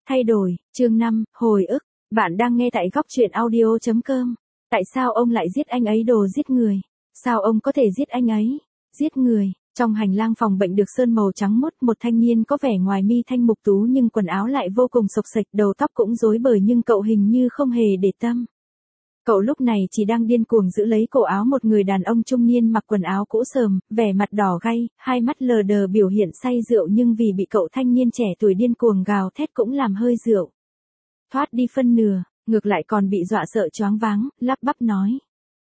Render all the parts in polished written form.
Thay đổi, chương 5, hồi ức. Bạn đang nghe tại góc truyện audio.com. Tại sao ông lại giết anh ấy đồ giết người? Sao ông có thể giết anh ấy? Giết người. Trong hành lang phòng bệnh được sơn màu trắng muốt, một thanh niên có vẻ ngoài mi thanh mục tú nhưng quần áo lại vô cùng xộc xệch, đầu tóc cũng rối bời nhưng cậu hình như không hề để tâm. Cậu lúc này chỉ đang điên cuồng giữ lấy cổ áo một người đàn ông trung niên mặc quần áo cũ sờm, vẻ mặt đỏ gay, hai mắt lờ đờ biểu hiện say rượu nhưng vì bị cậu thanh niên trẻ tuổi điên cuồng gào thét cũng làm hơi rượu thoát đi phân nửa, ngược lại còn bị dọa sợ choáng váng, lắp bắp nói.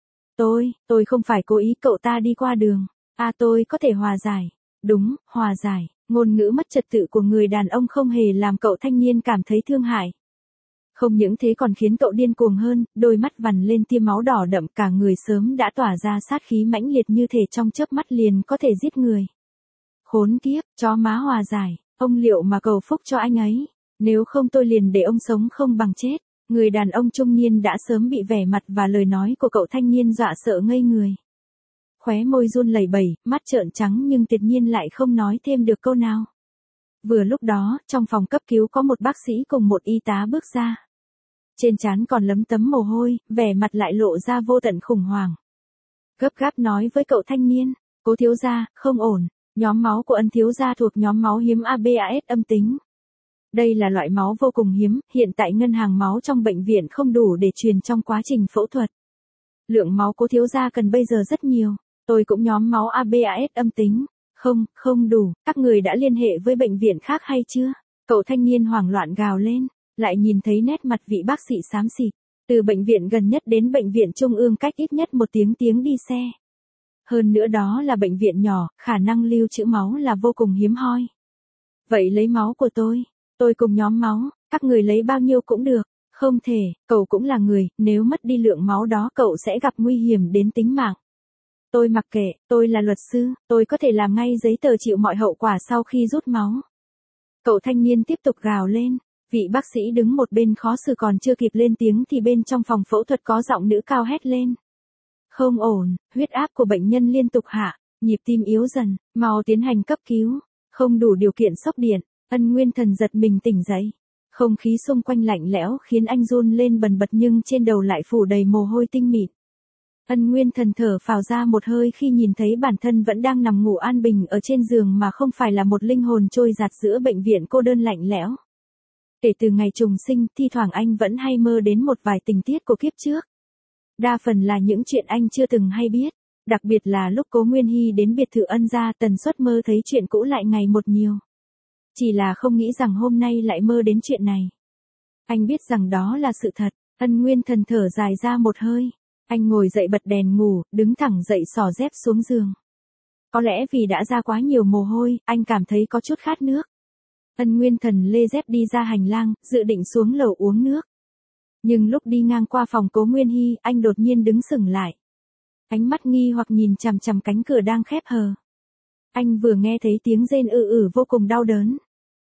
Tôi không phải cố ý, cậu ta đi qua đường. Tôi có thể hòa giải. Đúng, hòa giải. Ngôn ngữ mất trật tự của người đàn ông không hề làm cậu thanh niên cảm thấy thương hại. Không những thế còn khiến cậu điên cuồng hơn, đôi mắt vằn lên tia máu đỏ đậm, cả người sớm đã tỏa ra sát khí mãnh liệt như thể trong chớp mắt liền có thể giết người. Khốn kiếp, chó má hòa giải, ông liệu mà cầu phúc cho anh ấy, nếu không tôi liền để ông sống không bằng chết. Người đàn ông trung niên đã sớm bị vẻ mặt và lời nói của cậu thanh niên dọa sợ ngây người. Khóe môi run lẩy bẩy, mắt trợn trắng nhưng tuyệt nhiên lại không nói thêm được câu nào. Vừa lúc đó, trong phòng cấp cứu có một bác sĩ cùng một y tá bước ra. Trên trán còn lấm tấm mồ hôi, vẻ mặt lại lộ ra vô tận khủng hoảng. Gấp gáp nói với cậu thanh niên, Cố thiếu gia, không ổn, nhóm máu của Ân thiếu gia thuộc nhóm máu hiếm ABAS âm tính. Đây là loại máu vô cùng hiếm, hiện tại ngân hàng máu trong bệnh viện không đủ để truyền trong quá trình phẫu thuật. Lượng máu Cố thiếu gia cần bây giờ rất nhiều, tôi cũng nhóm máu ABAS âm tính. Không đủ, các người đã liên hệ với bệnh viện khác hay chưa? Cậu thanh niên hoảng loạn gào lên, lại nhìn thấy nét mặt vị bác sĩ xám xịt. Từ bệnh viện gần nhất đến bệnh viện trung ương cách ít nhất một tiếng đi xe. Hơn nữa đó là bệnh viện nhỏ, khả năng lưu trữ máu là vô cùng hiếm hoi. Vậy lấy máu của tôi cùng nhóm máu, các người lấy bao nhiêu cũng được. Không thể, cậu cũng là người, nếu mất đi lượng máu đó cậu sẽ gặp nguy hiểm đến tính mạng. Tôi mặc kệ, tôi là luật sư, tôi có thể làm ngay giấy tờ chịu mọi hậu quả sau khi rút máu. Cậu thanh niên tiếp tục gào lên, vị bác sĩ đứng một bên khó xử còn chưa kịp lên tiếng thì bên trong phòng phẫu thuật có giọng nữ cao hét lên. Không ổn, huyết áp của bệnh nhân liên tục hạ, nhịp tim yếu dần, mau tiến hành cấp cứu, không đủ điều kiện sốc điện. Ân Nguyên Thần giật mình tỉnh dậy. Không khí xung quanh lạnh lẽo khiến anh run lên bần bật nhưng trên đầu lại phủ đầy mồ hôi tinh mịn. Ân Nguyên Thần thở phào ra một hơi khi nhìn thấy bản thân vẫn đang nằm ngủ an bình ở trên giường mà không phải là một linh hồn trôi dạt giữa bệnh viện cô đơn lạnh lẽo. Kể từ ngày trùng sinh, thi thoảng anh vẫn hay mơ đến một vài tình tiết của kiếp trước. Đa phần là những chuyện anh chưa từng hay biết, đặc biệt là lúc Cố Nguyên Hy đến biệt thự Ân gia, tần suất mơ thấy chuyện cũ lại ngày một nhiều. Chỉ là không nghĩ rằng hôm nay lại mơ đến chuyện này. Anh biết rằng đó là sự thật, Ân Nguyên Thần thở dài ra một hơi. Anh ngồi dậy bật đèn ngủ, đứng thẳng dậy xỏ dép xuống giường. Có lẽ vì đã ra quá nhiều mồ hôi, anh cảm thấy có chút khát nước. Ân Nguyên Thần lê dép đi ra hành lang, dự định xuống lầu uống nước. Nhưng lúc đi ngang qua phòng Cố Nguyên Hy, anh đột nhiên đứng sững lại. Ánh mắt nghi hoặc nhìn chằm chằm cánh cửa đang khép hờ. Anh vừa nghe thấy tiếng rên vô cùng đau đớn.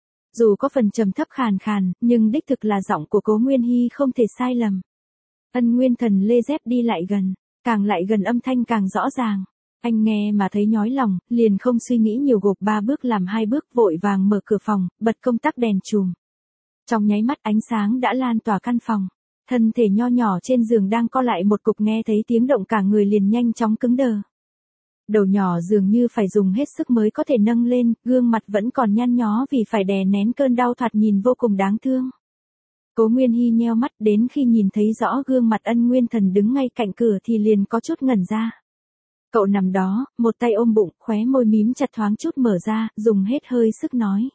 Dù có phần trầm thấp khàn khàn, nhưng đích thực là giọng của Cố Nguyên Hy không thể sai lầm. Ân Nguyên Thần lê dép đi lại gần, càng lại gần âm thanh càng rõ ràng. Anh nghe mà thấy nhói lòng, liền không suy nghĩ nhiều gộp 3 bước làm 2 bước vội vàng mở cửa phòng, bật công tắc đèn chùm. Trong nháy mắt ánh sáng đã lan tỏa căn phòng. Thân thể nho nhỏ trên giường đang co lại một cục, nghe thấy tiếng động cả người liền nhanh chóng cứng đờ. Đầu nhỏ dường như phải dùng hết sức mới có thể nâng lên, gương mặt vẫn còn nhăn nhó vì phải đè nén cơn đau thoạt nhìn vô cùng đáng thương. Cố Nguyên Hy nheo mắt, đến khi nhìn thấy rõ gương mặt Ân Nguyên Thần đứng ngay cạnh cửa thì liền có chút ngẩn ra. Cậu nằm đó, một tay ôm bụng, khóe môi mím chặt thoáng chút mở ra, dùng hết hơi sức nói.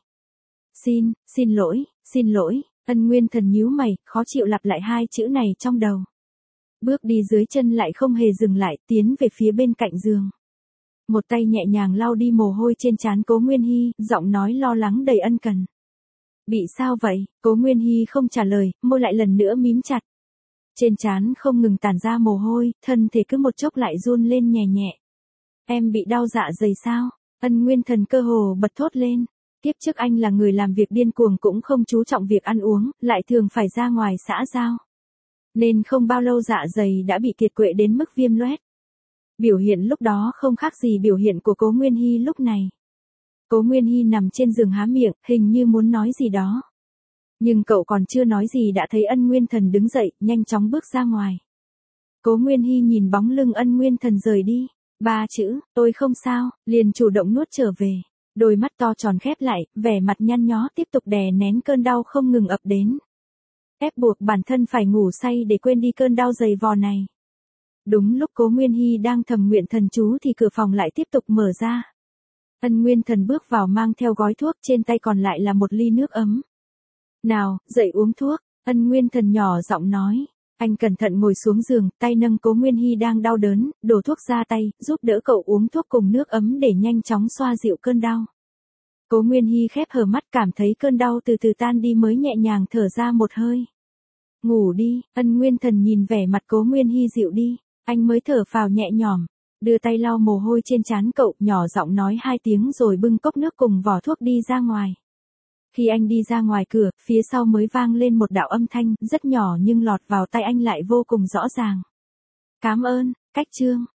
Xin lỗi, Ân Nguyên Thần nhíu mày, khó chịu lặp lại 2 chữ này trong đầu. Bước đi dưới chân lại không hề dừng lại, tiến về phía bên cạnh giường. Một tay nhẹ nhàng lau đi mồ hôi trên trán Cố Nguyên Hy, giọng nói lo lắng đầy ân cần. Bị sao vậy? Cố Nguyên Hy không trả lời, môi lại lần nữa mím chặt. Trên trán không ngừng tản ra mồ hôi, thân thể cứ một chốc lại run lên nhẹ nhẹ. Em bị đau dạ dày sao? Ân Nguyên Thần cơ hồ bật thốt lên. Tiếp trước anh là người làm việc điên cuồng cũng không chú trọng việc ăn uống, lại thường phải ra ngoài xã giao. Nên không bao lâu dạ dày đã bị kiệt quệ đến mức viêm loét. Biểu hiện lúc đó không khác gì biểu hiện của Cố Nguyên Hy lúc này. Cố Nguyên Hy nằm trên giường há miệng, hình như muốn nói gì đó. Nhưng cậu còn chưa nói gì đã thấy Ân Nguyên Thần đứng dậy, nhanh chóng bước ra ngoài. Cố Nguyên Hy nhìn bóng lưng Ân Nguyên Thần rời đi. 3 chữ, tôi không sao, liền chủ động nuốt trở về. Đôi mắt to tròn khép lại, vẻ mặt nhăn nhó tiếp tục đè nén cơn đau không ngừng ập đến. Ép buộc bản thân phải ngủ say để quên đi cơn đau dày vò này. Đúng lúc Cố Nguyên Hy đang thầm nguyện thần chú thì cửa phòng lại tiếp tục mở ra. Ân Nguyên Thần bước vào mang theo gói thuốc, trên tay còn lại là một ly nước ấm. Nào, dậy uống thuốc, Ân Nguyên Thần nhỏ giọng nói. Anh cẩn thận ngồi xuống giường, tay nâng Cố Nguyên Hy đang đau đớn, đổ thuốc ra tay, giúp đỡ cậu uống thuốc cùng nước ấm để nhanh chóng xoa dịu cơn đau. Cố Nguyên Hy khép hờ mắt cảm thấy cơn đau từ từ tan đi mới nhẹ nhàng thở ra một hơi. Ngủ đi, Ân Nguyên Thần nhìn vẻ mặt Cố Nguyên Hy dịu đi, anh mới thở phào nhẹ nhõm, đưa tay lau mồ hôi trên trán cậu, nhỏ giọng nói 2 tiếng rồi bưng cốc nước cùng vỏ thuốc đi ra ngoài. Khi anh đi ra ngoài cửa, phía sau mới vang lên một đạo âm thanh, rất nhỏ nhưng lọt vào tai anh lại vô cùng rõ ràng. Cảm ơn, Cách Trương.